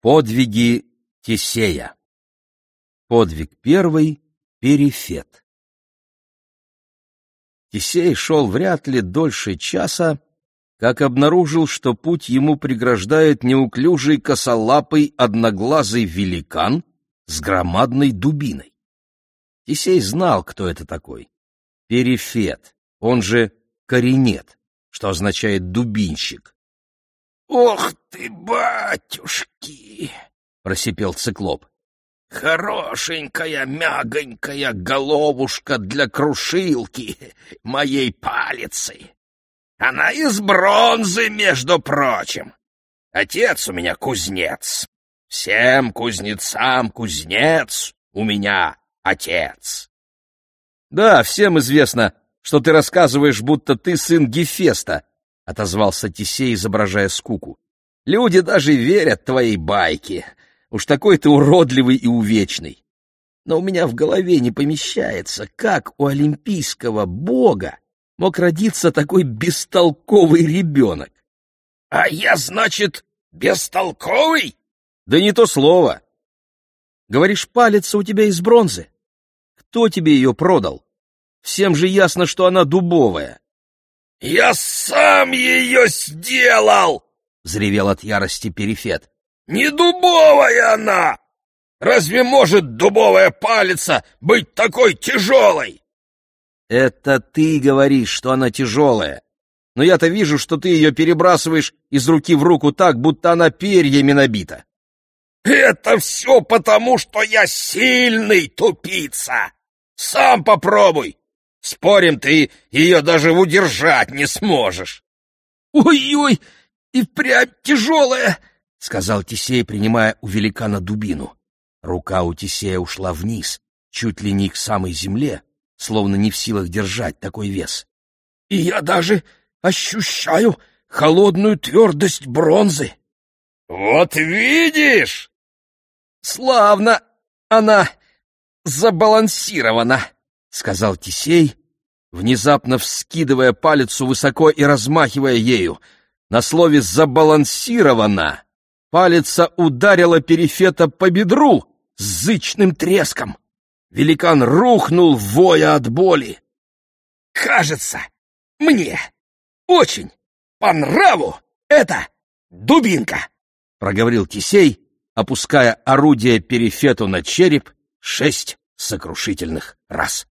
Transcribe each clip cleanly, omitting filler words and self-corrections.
Подвиги Тесея. Подвиг первый — Перифет. Тесей шел вряд ли дольше часа, как обнаружил, что путь ему преграждает неуклюжий косолапый одноглазый великан с громадной дубиной. Тесей знал, кто это такой. Перифет, он же коренет, что означает дубинщик. «Ох ты, батюшки!» — просипел циклоп. «Хорошенькая, мягонькая головушка для крушилки моей палицы. Она из бронзы, между прочим. Отец у меня кузнец. Всем кузнецам кузнец у меня отец». «Да, всем известно, что ты рассказываешь, будто ты сын Гефеста», — отозвался Тесей, изображая скуку. «Люди даже верят твоей байке. Уж такой ты уродливый и увечный. Но у меня в голове не помещается, как у олимпийского бога мог родиться такой бестолковый ребенок». «А я, значит, бестолковый?» «Да не то слово. Говоришь, палец у тебя из бронзы. Кто тебе ее продал? Всем же ясно, что она дубовая». «Я сам ее сделал!» — взревел от ярости Перифет. «Не дубовая она! Разве может дубовая палица быть такой тяжелой?» «Это ты говоришь, что она тяжелая. Но я-то вижу, что ты ее перебрасываешь из руки в руку так, будто она перьями набита». «Это все потому, что я сильный тупица! Сам попробуй! Спорим, ты ее даже удержать не сможешь!» «Ой-ой, и впрямь тяжелая!» — сказал Тесей, принимая у великана дубину. Рука у Тесея ушла вниз, чуть ли не к самой земле, словно не в силах держать такой вес. «И я даже ощущаю холодную твердость бронзы!» «Вот видишь!» «Славно она забалансирована!» — сказал Тесей, внезапно вскидывая палицу высоко и размахивая ею. На слове «забалансирована» палица ударила Перифета по бедру с зычным треском. Великан рухнул, воя от боли. «Кажется, мне очень по нраву эта дубинка!» — проговорил Тесей, опуская орудие Перифету на череп 6 сокрушительных раз.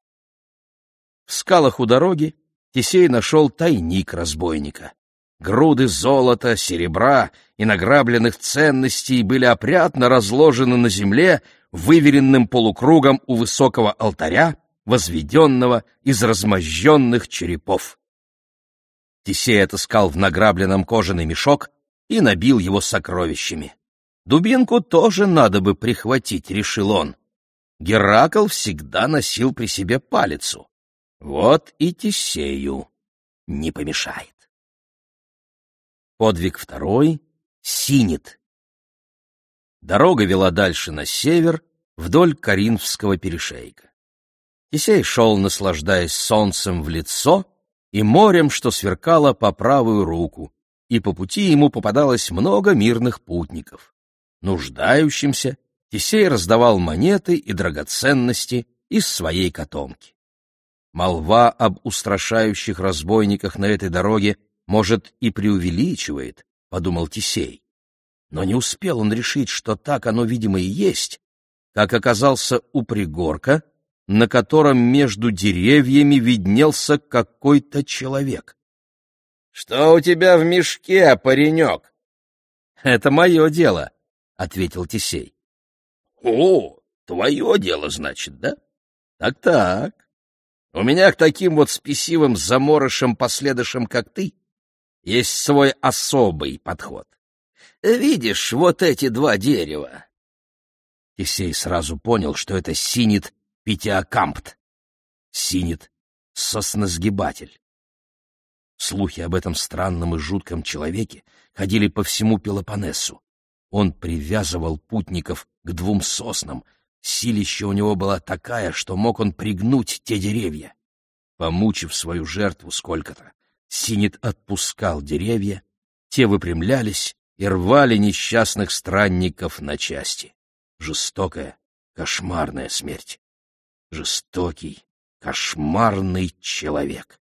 В скалах у дороги Тесей нашел тайник разбойника. Груды золота, серебра и награбленных ценностей были опрятно разложены на земле выверенным полукругом у высокого алтаря, возведенного из размозженных черепов. Тесей отыскал в награбленном кожаный мешок и набил его сокровищами. Дубинку тоже надо бы прихватить, решил он. Геракл всегда носил при себе палицу. Вот и Тесею не помешает. Подвиг второй — Синит. Дорога вела дальше на север, вдоль Коринфского перешейка. Тесей шел, наслаждаясь солнцем в лицо и морем, что сверкало по правую руку, и по пути ему попадалось много мирных путников. Нуждающимся Тесей раздавал монеты и драгоценности из своей котомки. Молва об устрашающих разбойниках на этой дороге, может, и преувеличивает, — подумал Тесей. Но не успел он решить, что так оно, видимо, и есть, как оказался у пригорка, на котором между деревьями виднелся какой-то человек. — Что у тебя в мешке, паренек? — Это мое дело, — ответил Тесей. — О, твое дело, значит, да? Так. У меня к таким вот спесивым заморышам-последышам, как ты, есть свой особый подход. Видишь, вот эти 2 дерева. Тесей сразу понял, что это синит питиакампт. Синит — сосносгибатель. Слухи об этом странном и жутком человеке ходили по всему Пелопоннесу. Он привязывал путников к 2 соснам. Силища у него была такая, что мог он пригнуть те деревья. Помучив свою жертву сколько-то, Синит отпускал деревья, те выпрямлялись и рвали несчастных странников на части. Жестокая, кошмарная смерть. Жестокий, кошмарный человек.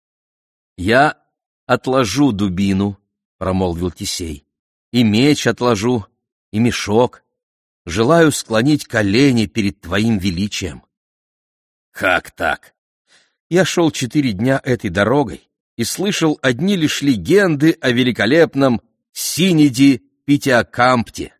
«Я отложу дубину», — промолвил Тесей, — «и меч отложу, и мешок. Желаю склонить колени перед твоим величием». «Как так?» «Я шел 4 дня этой дорогой и слышал одни лишь легенды о великолепном Синеде Питиакампте».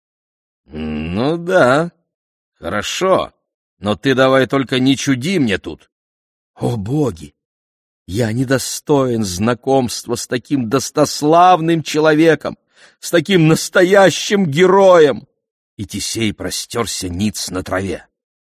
«Ну да, хорошо, но ты давай только не чуди мне тут». «О боги! Я недостоин знакомства с таким достославным человеком, с таким настоящим героем!» И Тесей простерся ниц на траве.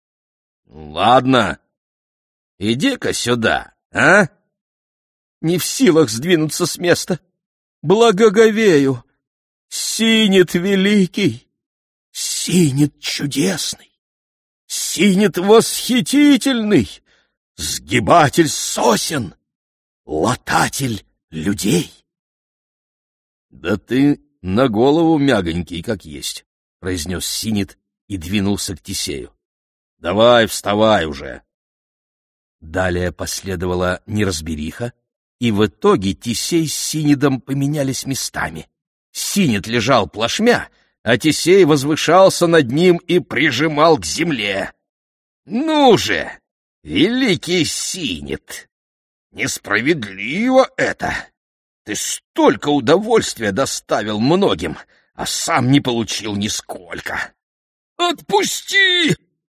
«Ладно, иди-ка сюда, а?» «Не в силах сдвинуться с места. Благоговею. Синет великий, Синет чудесный, Синет восхитительный, сгибатель сосен, лататель людей». «Да ты на голову мягонький, как есть», — произнес Синет и двинулся к Тесею. «Давай, вставай уже». Далее последовала неразбериха, и в итоге Тесей с Синедом поменялись местами. Синет лежал плашмя, а Тесей возвышался над ним и прижимал к земле. «Ну же, великий Синет, несправедливо это! Ты столько удовольствия доставил многим, а сам не получил нисколько. Отпусти!»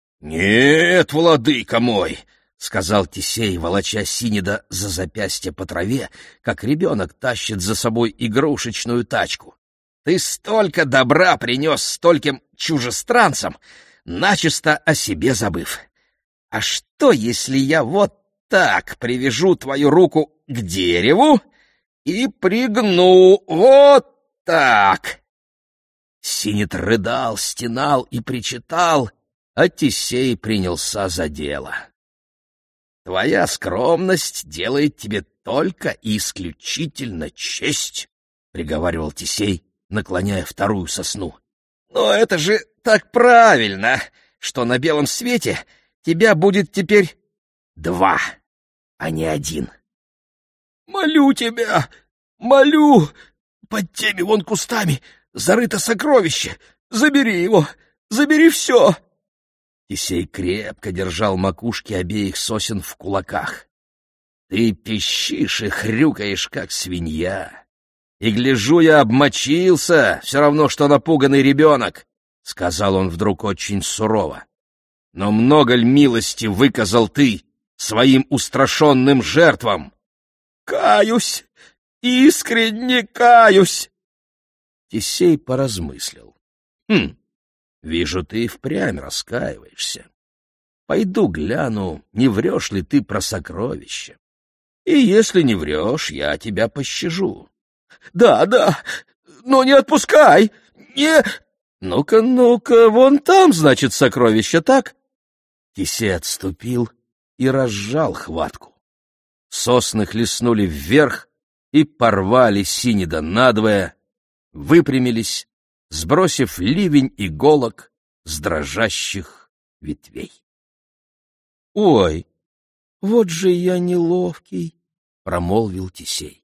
«Нет, владыка мой!» — сказал Тесей, волоча Синеда за запястье по траве, как ребенок тащит за собой игрушечную тачку. «Ты столько добра принес стольким чужестранцам, начисто о себе забыв. А что, если я вот так привяжу твою руку к дереву и пригну вот так?» Синет рыдал, стенал и причитал, а Тесей принялся за дело. «Твоя скромность делает тебе только и исключительно честь», — приговаривал Тесей, наклоняя вторую сосну. «Но это же так правильно, что на белом свете тебя будет теперь 2, а не 1. «Молю тебя, молю! Под теми вон кустами зарыто сокровище! Забери его! Забери все!» Тесей крепко держал макушки обеих сосен в кулаках. «Ты пищишь и хрюкаешь, как свинья. И, гляжу, я обмочился, все равно, что напуганный ребенок», — сказал он вдруг очень сурово. «Но много ль милости выказал ты своим устрашенным жертвам?» «Каюсь, искренне каюсь!» Тесей поразмыслил. «Вижу, ты и впрямь раскаиваешься. Пойду гляну, не врешь ли ты про сокровище. И если не врешь, я тебя пощажу». «Да, но не отпускай! Не...» «Ну-ка, вон там, значит, сокровище, так?» Тесей отступил и разжал хватку. Сосны хлестнули вверх и порвали Синеда надвое, выпрямились, сбросив ливень иголок с дрожащих ветвей. «Ой, вот же я неловкий», — промолвил Тесей.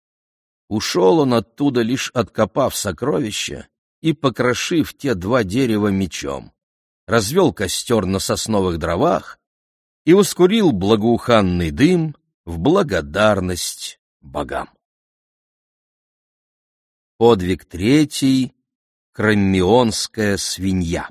Ушел он оттуда, лишь откопав сокровища и покрошив те 2 дерева мечом, развел костер на сосновых дровах и воскурил благоуханный дым в благодарность богам. Подвиг 3. Краммионская свинья.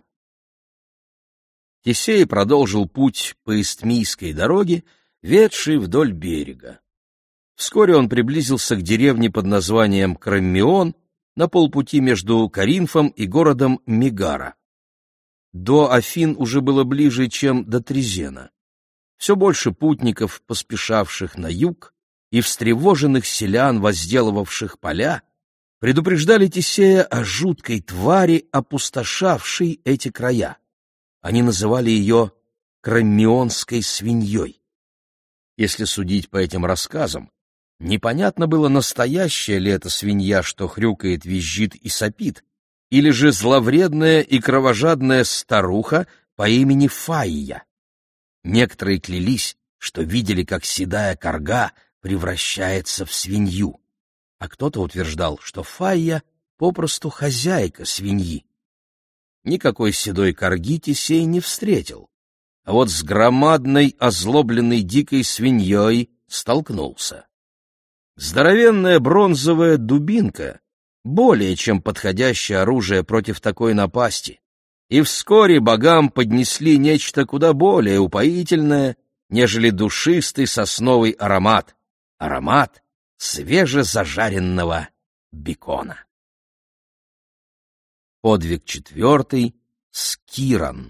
Тесей продолжил путь по Истмийской дороге, ведшей вдоль берега. Вскоре он приблизился к деревне под названием Краммион на полпути между Коринфом и городом Мегара. До Афин уже было ближе, чем до Трезена. Все больше путников, поспешавших на юг, и встревоженных селян, возделывавших поля, предупреждали Тесея о жуткой твари, опустошавшей эти края. Они называли ее Краммионской свиньей. Если судить по этим рассказам, Непонятно было, настоящая ли это свинья, что хрюкает, визжит и сопит, или же зловредная и кровожадная старуха по имени Файя. Некоторые клялись, что видели, как седая карга превращается в свинью, а кто-то утверждал, что Файя попросту хозяйка свиньи. Никакой седой карги Тесей не встретил, а вот с громадной озлобленной дикой свиньей столкнулся. Здоровенная бронзовая дубинка — более чем подходящее оружие против такой напасти, и вскоре богам поднесли нечто куда более упоительное, нежели душистый сосновый аромат — аромат свежезажаренного бекона. Подвиг 4. Скирон.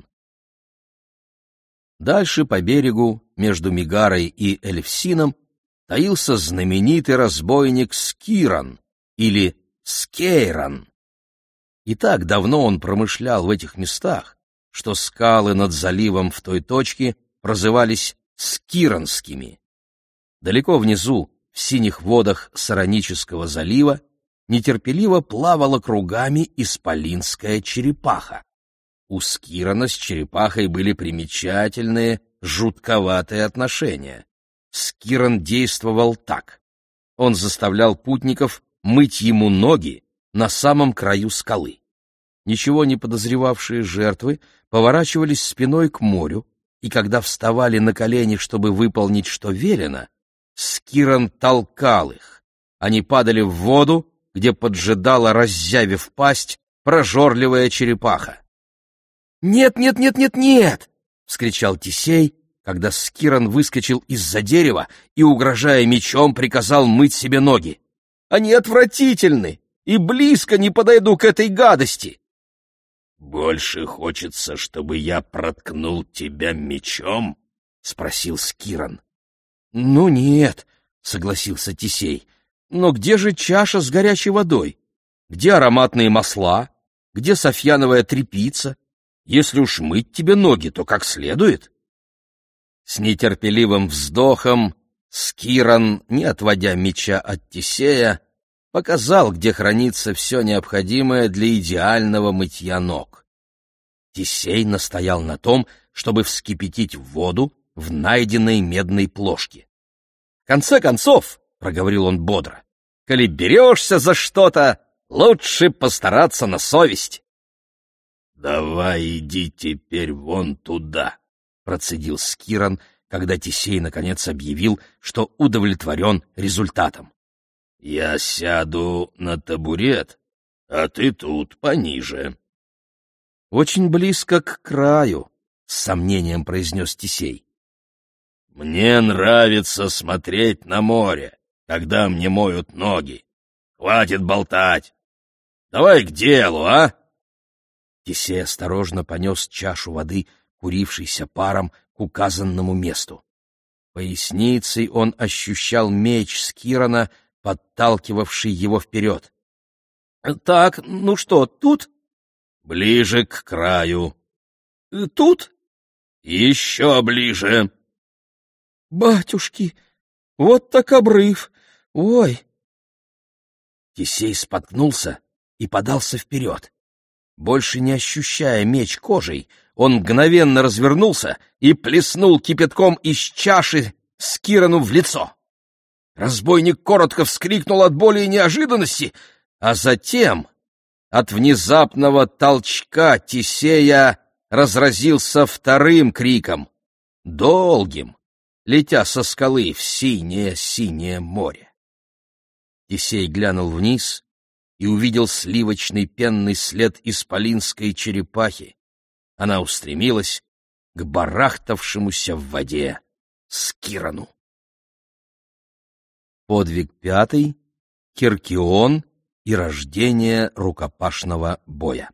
Дальше по берегу, между Мегарой и Элевсином, таился знаменитый разбойник Скирон, или Скейрон. И так давно он промышлял в этих местах, что скалы над заливом в той точке прозывались Скиронскими. Далеко внизу, в синих водах Саронического залива, нетерпеливо плавала кругами исполинская черепаха. У Скирона с черепахой были примечательные, жутковатые отношения. Скирон действовал так. Он заставлял путников мыть ему ноги на самом краю скалы. Ничего не подозревавшие жертвы поворачивались спиной к морю, и когда вставали на колени, чтобы выполнить, что велено, Скирон толкал их. Они падали в воду, где поджидала, раззявив пасть, прожорливая черепаха. «Нет, нет, нет, нет, нет!» — вскричал Тесей, когда Скирон выскочил из-за дерева и, угрожая мечом, приказал мыть себе ноги. «Они отвратительны, и близко не подойду к этой гадости!» «Больше хочется, чтобы я проткнул тебя мечом?» — спросил Скирон. «Ну нет», — согласился Тесей, — «но где же чаша с горячей водой? Где ароматные масла? Где софьяновая тряпица? Если уж мыть тебе ноги, то как следует». С нетерпеливым вздохом Скирон, не отводя меча от Тесея, показал, где хранится все необходимое для идеального мытья ног. Тесей настоял на том, чтобы вскипятить воду в найденной медной плошке. «В конце концов, — проговорил он бодро, — коли берешься за что-то, лучше постараться на совесть». «Давай иди теперь вон туда», — процедил Скирон, когда Тесей наконец объявил, что удовлетворен результатом. «Я сяду на табурет, а ты тут пониже». «Очень близко к краю», — с сомнением произнес Тесей. «Мне нравится смотреть на море, когда мне моют ноги. Хватит болтать. Давай к делу, а?» Тесей осторожно понес чашу воды, курившейся паром, к указанному месту. Поясницей он ощущал меч Скирона, подталкивавший его вперед. «Так, ну что, тут?» «Ближе к краю». «Тут?» «Еще ближе». «Батюшки, вот так обрыв! Ой!» Тесей споткнулся и подался вперед. Больше не ощущая меч кожей, он мгновенно развернулся и плеснул кипятком из чаши Скирону в лицо. Разбойник коротко вскрикнул от боли и неожиданности, а затем от внезапного толчка Тесея разразился вторым криком, долгим, летя со скалы в синее-синее море. Тесей глянул вниз и увидел сливочный пенный след исполинской черепахи. Она устремилась к барахтавшемуся в воде Скирону. Подвиг 5. Киркион и рождение рукопашного боя.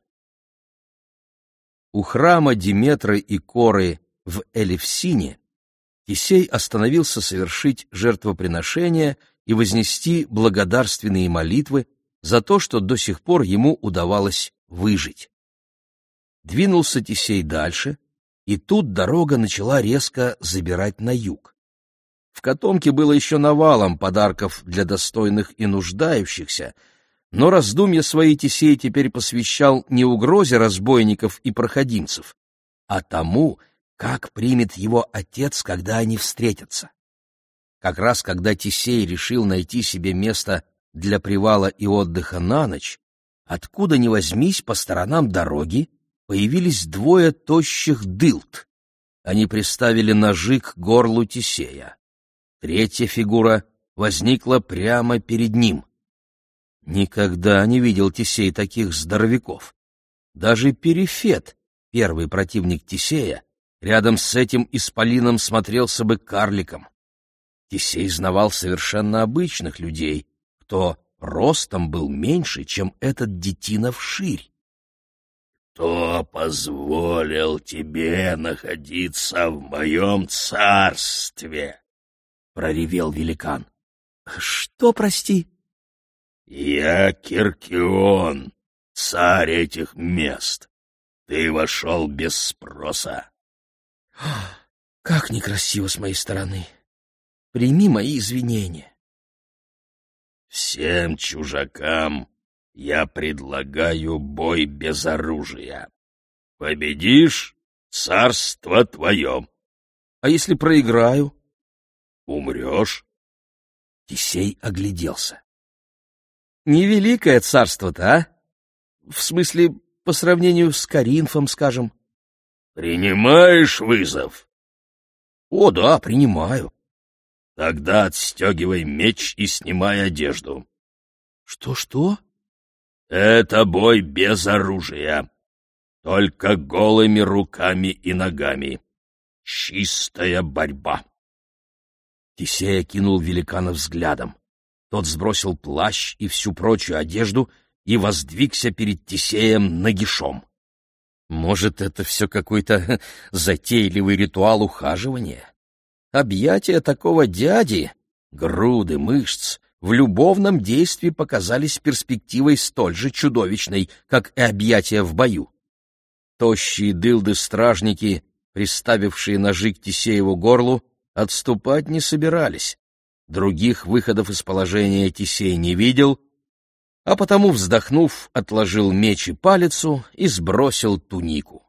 У храма Диметры и Коры в Элевсине Тесей остановился совершить жертвоприношение и вознести благодарственные молитвы за то, что до сих пор ему удавалось выжить. Двинулся Тесей дальше, и тут дорога начала резко забирать на юг. В котомке было еще навалом подарков для достойных и нуждающихся, но раздумья свои Тесей теперь посвящал не угрозе разбойников и проходимцев, а тому, как примет его отец, когда они встретятся. Как раз когда Тесей решил найти себе место для привала и отдыха на ночь, откуда ни возьмись по сторонам дороги появились двое тощих дылд. Они приставили ножи к горлу Тесея. Третья фигура возникла прямо перед ним. Никогда не видел Тесей таких здоровяков. Даже Перифет, первый противник Тесея, рядом с этим исполином смотрелся бы карликом. Тесей знавал совершенно обычных людей, кто ростом был меньше, чем этот детина вширь. «Кто позволил тебе находиться в моем царстве?» — проревел великан. «Что, прости?» «Я Киркион, царь этих мест. Ты вошел без спроса». «Как некрасиво с моей стороны. Прими мои извинения». «Всем чужакам я предлагаю бой без оружия. Победишь — царство твое. А если проиграю?» «Умрешь». Тесей огляделся. «Невеликое царство-то, а? В смысле, по сравнению с Коринфом, скажем». «Принимаешь вызов?» «О, да, принимаю». «Тогда отстегивай меч и снимай одежду». «Что-что?» «Это бой без оружия. Только голыми руками и ногами. Чистая борьба». Тесей окинул великана взглядом. Тот сбросил плащ и всю прочую одежду и воздвигся перед Тесеем нагишом. Может, это все какой-то затейливый ритуал ухаживания? Объятия такого дяди, груды мышц, в любовном действии показались перспективой столь же чудовищной, как и объятия в бою. Тощие дылды-стражники, приставившие ножи к Тесееву горлу, отступать не собирались. Других выходов из положения Тесей не видел, а потому, вздохнув, отложил меч и палицу и сбросил тунику.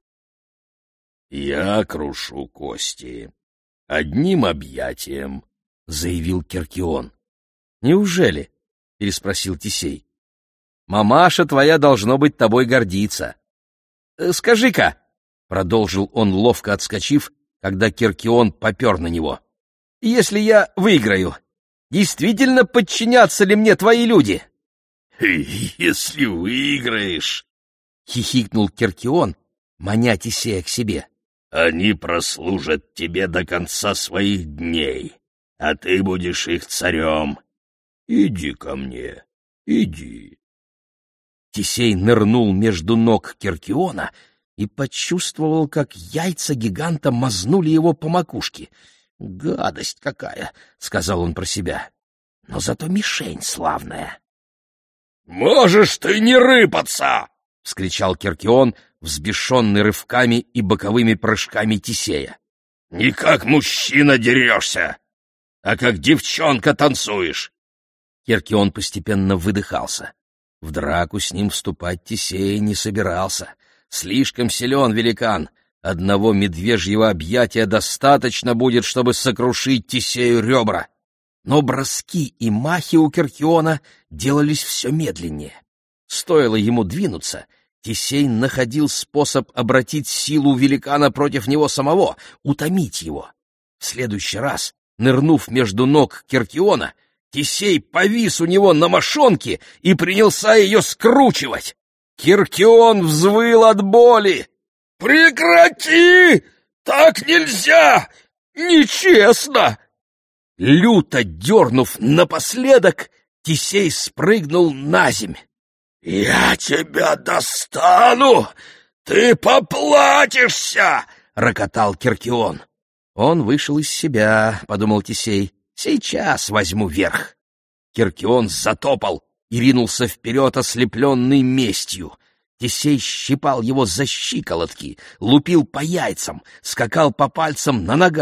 «Я крушу кости. Одним объятием», — заявил Киркион. «Неужели?» — переспросил Тесей. «Мамаша твоя, должно быть, тобой гордится. Скажи-ка», — продолжил он, ловко отскочив, когда Киркион попер на него, — «если я выиграю, действительно подчинятся ли мне твои люди?» «Если выиграешь», — хихикнул Киркион, маня Тесея к себе, — «они прослужат тебе до конца своих дней, а ты будешь их царем. Иди ко мне, иди». Тесей нырнул между ног Киркиона и почувствовал, как яйца гиганта мазнули его по макушке. «Гадость какая!» — сказал он про себя. «Но зато мишень славная». «Можешь ты не рыпаться!» — вскричал Киркион, взбешенный рывками и боковыми прыжками Тесея. «Не как мужчина дерешься, а как девчонка танцуешь!» Киркион постепенно выдыхался. В драку с ним вступать Тесей не собирался. Слишком силен великан. Одного медвежьего объятия достаточно будет, чтобы сокрушить Тесею ребра. Но броски и махи у Киркиона делались все медленнее. Стоило ему двинуться, Тесей находил способ обратить силу великана против него самого, утомить его. В следующий раз, нырнув между ног Киркиона, Тесей повис у него на мошонке и принялся ее скручивать. Киркион взвыл от боли. «Прекрати! Так нельзя! Нечестно!» Люто дернув напоследок, Тесей спрыгнул наземь. «Я тебя достану! Ты поплатишься!» — рокотал Киркион. Он вышел из себя, — подумал Тесей. «Сейчас возьму верх». Киркион затопал и ринулся вперед, ослепленный местью. Тесей щипал его за щиколотки, лупил по яйцам, скакал по пальцам на ногах.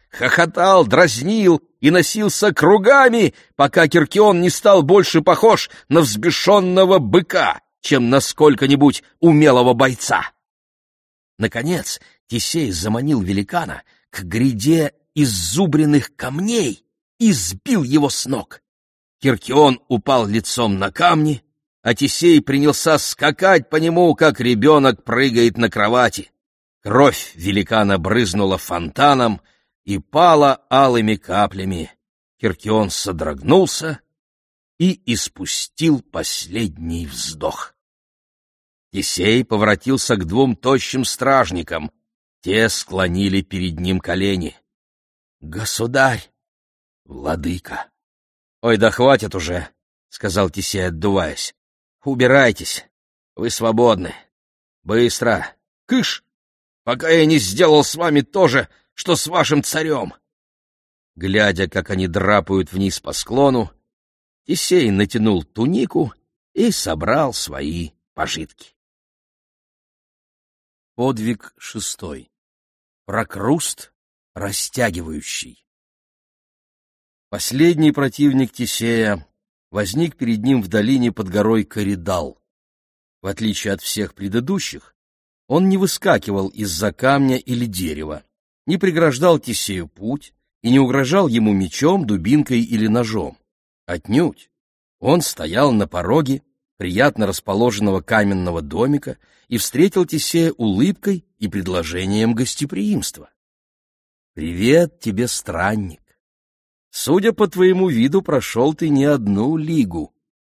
хохотал, дразнил и носился кругами, пока Киркион не стал больше похож на взбешенного быка, чем на сколько-нибудь умелого бойца. Наконец Тесей заманил великана к гряде иззубренных камней и сбил его с ног. Киркион упал лицом на камни, а Тесей принялся скакать по нему, как ребенок прыгает на кровати. Кровь великана брызнула фонтаном и пала алыми каплями. Киркион содрогнулся и испустил последний вздох. Тесей поворотился к двум тощим стражникам. Те склонили перед ним колени. — Государь! — Владыка! — Ой, да хватит уже, — сказал Тесей, отдуваясь. — Убирайтесь, вы свободны. Быстро, кыш, пока я не сделал с вами то же, что с вашим царем. Глядя, как они драпают вниз по склону, Тесей натянул тунику и собрал свои пожитки. Подвиг 6. Прокруст растягивающий. Последний противник Тесея возник перед ним в долине под горой Коридал. В отличие от всех предыдущих, он не выскакивал из-за камня или дерева, не преграждал Тесею путь и не угрожал ему мечом, дубинкой или ножом. Отнюдь. Он стоял на пороге приятно расположенного каменного домика и встретил Тесея улыбкой и предложением гостеприимства. «Привет тебе, странник! Судя по твоему виду, прошел ты не одну лигу».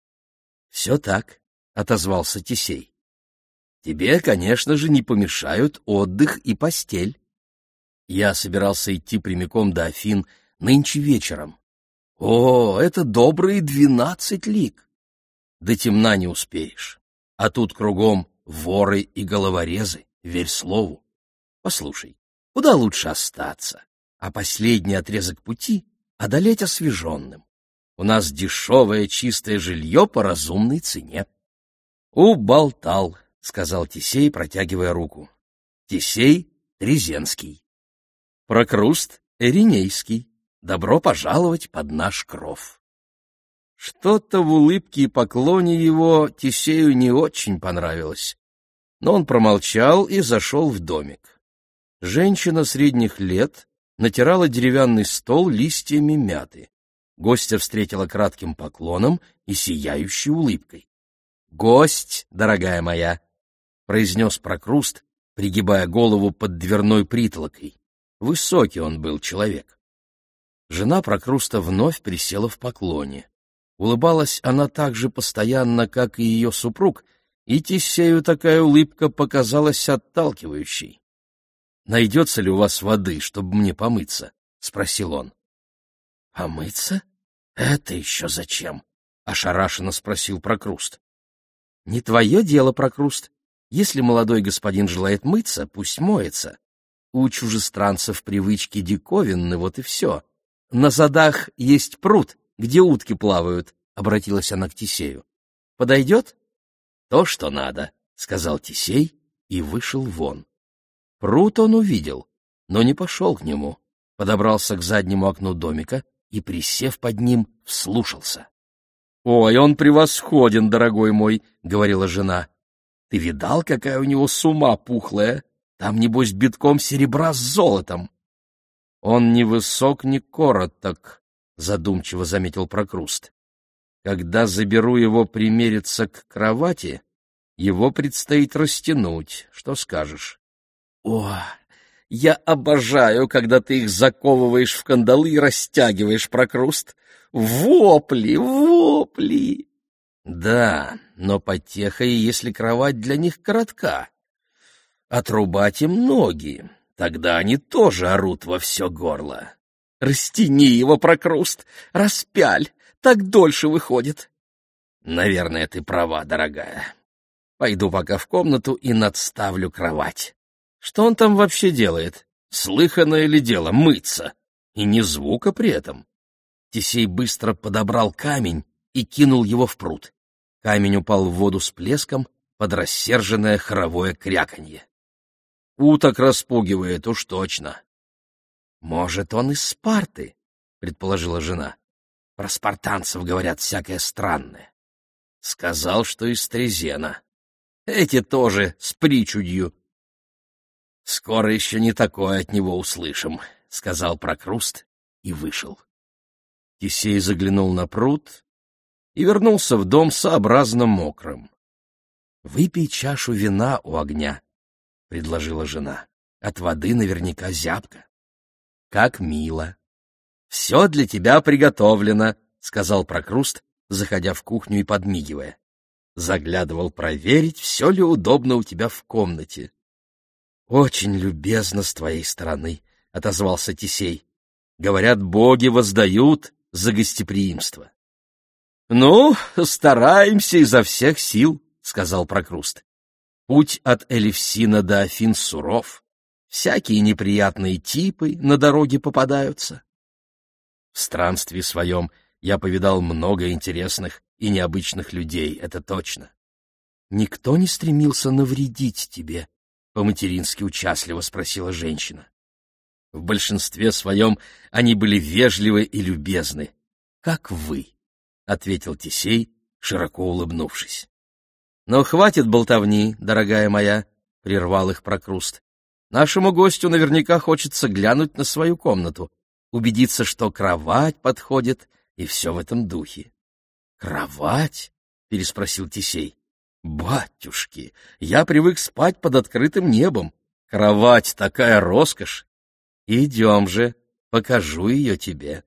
«Все так», — отозвался Тесей. «Тебе, конечно же, не помешают отдых и постель. Я собирался идти прямиком до Афин нынче вечером. О, это добрые 12 лиг! До темна не успеешь, а тут кругом воры и головорезы, верь слову. Послушай, куда лучше остаться, а последний отрезок пути одолеть освеженным? У нас дешевое чистое жилье по разумной цене». «Уболтал», — сказал Тесей, протягивая руку. «Тесей Трезенский. Прокруст Эринейский. Добро пожаловать под наш кров». Что-то в улыбке и поклоне его Тесею не очень понравилось, но он промолчал и зашел в домик. Женщина средних лет натирала деревянный стол листьями мяты. Гостя встретила кратким поклоном и сияющей улыбкой. «Гость, дорогая моя», — произнес Прокруст, пригибая голову под дверной притолокой. Высокий он был человек. Жена Прокруста вновь присела в поклоне. Улыбалась она так же постоянно, как и ее супруг, и Тесею такая улыбка показалась отталкивающей. «Найдется ли у вас воды, чтобы мне помыться?» — спросил он. «Помыться? Это еще зачем?» — ошарашенно спросил Прокруст. «Не твое дело, Прокруст. Если молодой господин желает мыться, пусть моется. У чужестранцев привычки диковинны, вот и все. На задах есть пруд, где утки плавают», — обратилась она к Тесею. «Подойдет?» «То, что надо», — сказал Тесей и вышел вон. Пруд он увидел, но не пошел к нему, подобрался к заднему окну домика и, присев под ним, вслушался. «Ой, он превосходен, дорогой мой», — говорила жена. «Ты видал, какая у него сума пухлая? Там, небось, битком серебра с золотом». «Он ни высок, ни короток», — задумчиво заметил Прокруст. «Когда заберу его примериться к кровати, его предстоит растянуть. Что скажешь?» «О, я обожаю, когда ты их заковываешь в кандалы и растягиваешь, Прокруст. Вопли, вопли!» «Да, но потеха, если кровать для них коротка. Отрубать им ноги, тогда они тоже орут во все горло. Растяни его, Прокруст, распяль, так дольше выходит». «Наверное, ты права, дорогая. Пойду пока в комнату и надставлю кровать. Что он там вообще делает? Слыханное ли дело мыться? И ни звука при этом». Тесей быстро подобрал камень и кинул его в пруд. Камень упал в воду с плеском под рассерженное хоровое кряканье. «Уток распугивает, уж точно». Может, он из Спарты, предположила жена. Про спартанцев говорят всякое странное. Сказал, что из Трезена. Эти тоже с причудью. Скоро еще не такое от него услышим, сказал Прокруст и вышел. Тесей заглянул на пруд и вернулся в дом сообразно мокрым. «Выпей чашу вина у огня», — предложила жена. «От воды наверняка зябко». «Как мило!» «Все для тебя приготовлено», — сказал Прокруст, заходя в кухню и подмигивая. Заглядывал проверить, все ли удобно у тебя в комнате. «Очень любезно с твоей стороны», — отозвался Тесей. «Говорят, боги воздают за гостеприимство». «Ну, стараемся изо всех сил», — сказал Прокруст. «Путь от Элевсина до Афин суров. Всякие неприятные типы на дороге попадаются. В странстве своем я повидал много интересных и необычных людей, это точно. Никто не стремился навредить тебе?» — по-матерински участливо спросила женщина. В большинстве своем они были вежливы и любезны, как вы, — ответил Тесей, широко улыбнувшись. — Но хватит болтовни, дорогая моя, — прервал их Прокруст. — Нашему гостю наверняка хочется глянуть на свою комнату, убедиться, что кровать подходит, и все в этом духе. — Кровать? — переспросил Тесей. — Батюшки, я привык спать под открытым небом. Кровать — такая роскошь. Идем же, покажу ее тебе.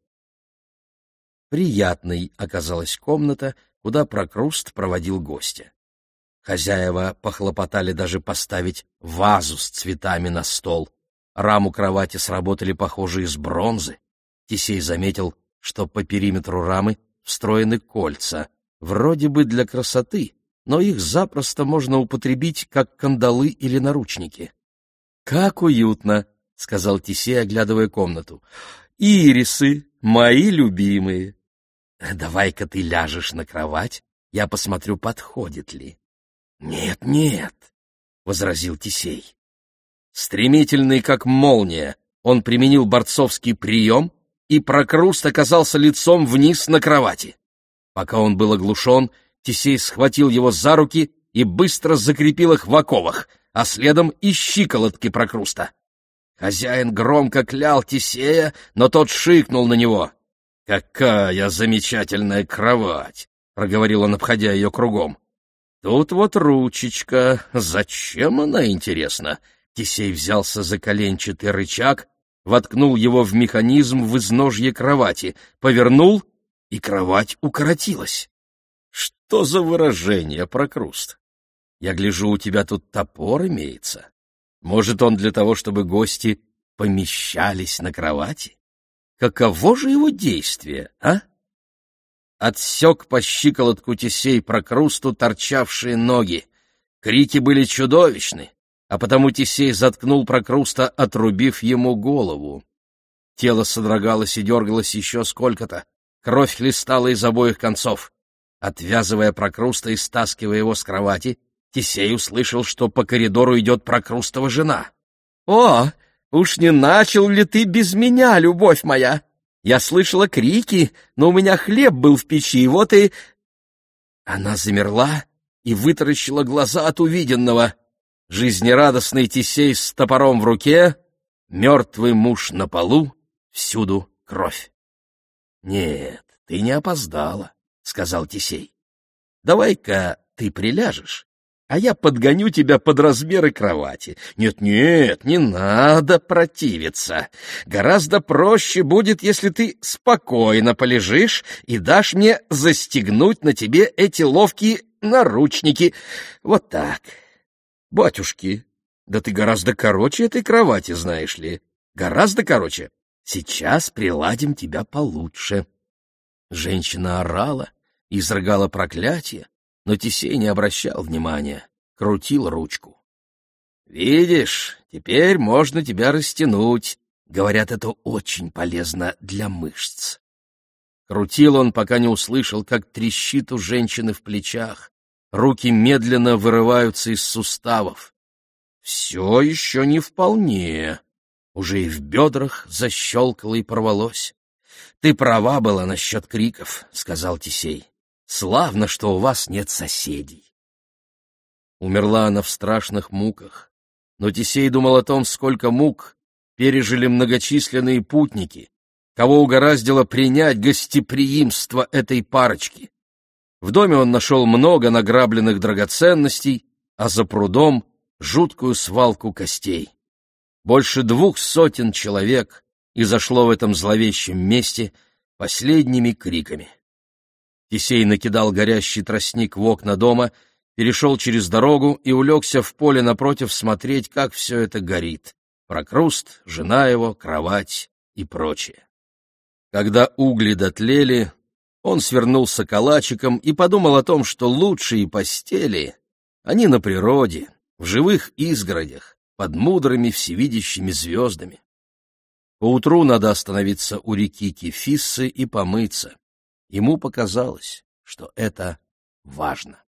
Приятной оказалась комната, куда Прокруст проводил гостя. Хозяева похлопотали даже поставить вазу с цветами на стол. Раму кровати сработали, похоже, из бронзы. Тесей заметил, что по периметру рамы встроены кольца, вроде бы для красоты, но их запросто можно употребить как кандалы или наручники. «Как уютно!» — сказал Тесей, оглядывая комнату. «Ирисы, мои любимые!» «Давай-ка ты ляжешь на кровать, я посмотрю, подходит ли». «Нет, нет», — возразил Тесей. Стремительный, как молния, он применил борцовский прием, и Прокруст оказался лицом вниз на кровати. Пока он был оглушен, Тесей схватил его за руки и быстро закрепил их в оковах, а следом и щиколотки Прокруста. Хозяин громко клял Тесея, но тот шикнул на него. «Какая замечательная кровать!» — проговорил он, обходя ее кругом. «Тут вот ручечка. Зачем она, интересно?» Тесей взялся за коленчатый рычаг, воткнул его в механизм в изножье кровати, повернул, и кровать укоротилась. «Что за выражение, Прокруст? Я гляжу, у тебя тут топор имеется. Может, он для того, чтобы гости помещались на кровати? Каково же его действие, а?» Отсек по щиколотку Тесей Прокрусту торчавшие ноги. Крики были чудовищны, а потому Тесей заткнул Прокруста, отрубив ему голову. Тело содрогалось и дергалось еще сколько-то. Кровь хлестала из обоих концов. Отвязывая Прокруста и стаскивая его с кровати, Тесей услышал, что по коридору идет Прокрустова жена. «О, уж не начал ли ты без меня, любовь моя? Я слышала крики, но у меня хлеб был в печи, вот и...» Она замерла и вытаращила глаза от увиденного. Жизнерадостный Тесей с топором в руке, мертвый муж на полу, всюду кровь. «Нет, ты не опоздала», — сказал Тесей. «Давай-ка ты приляжешь, а я подгоню тебя под размеры кровати. Нет-нет, не надо противиться. Гораздо проще будет, если ты спокойно полежишь и дашь мне застегнуть на тебе эти ловкие наручники. Вот так. Батюшки, да ты гораздо короче этой кровати, знаешь ли. Гораздо короче. Сейчас приладим тебя получше». Женщина орала, изрыгала проклятие, но Тесей не обращал внимания, крутил ручку. «Видишь, теперь можно тебя растянуть. Говорят, это очень полезно для мышц». Крутил он, пока не услышал, как трещит у женщины в плечах. Руки медленно вырываются из суставов. «Все еще не вполне. уже и в бедрах защелкало и порвалось. — Ты права была насчет криков, — сказал Тесей. — Славно, что у вас нет соседей. Умерла она в страшных муках, но Тесей думал о том, сколько мук пережили многочисленные путники, кого угораздило принять гостеприимство этой парочки. В доме он нашел много награбленных драгоценностей, а за прудом — жуткую свалку костей. Больше 200 человек изошло в этом зловещем месте последними криками. Тесей накидал горящий тростник в окна дома, перешел через дорогу и улегся в поле напротив смотреть, как все это горит: Прокруст, жена его, кровать и прочее. Когда угли дотлели, он свернулся калачиком и подумал о том, что лучшие постели они на природе, в живых изгородях, под мудрыми всевидящими звездами. Поутру надо остановиться у реки Кефиссы и помыться. Ему показалось, что это важно.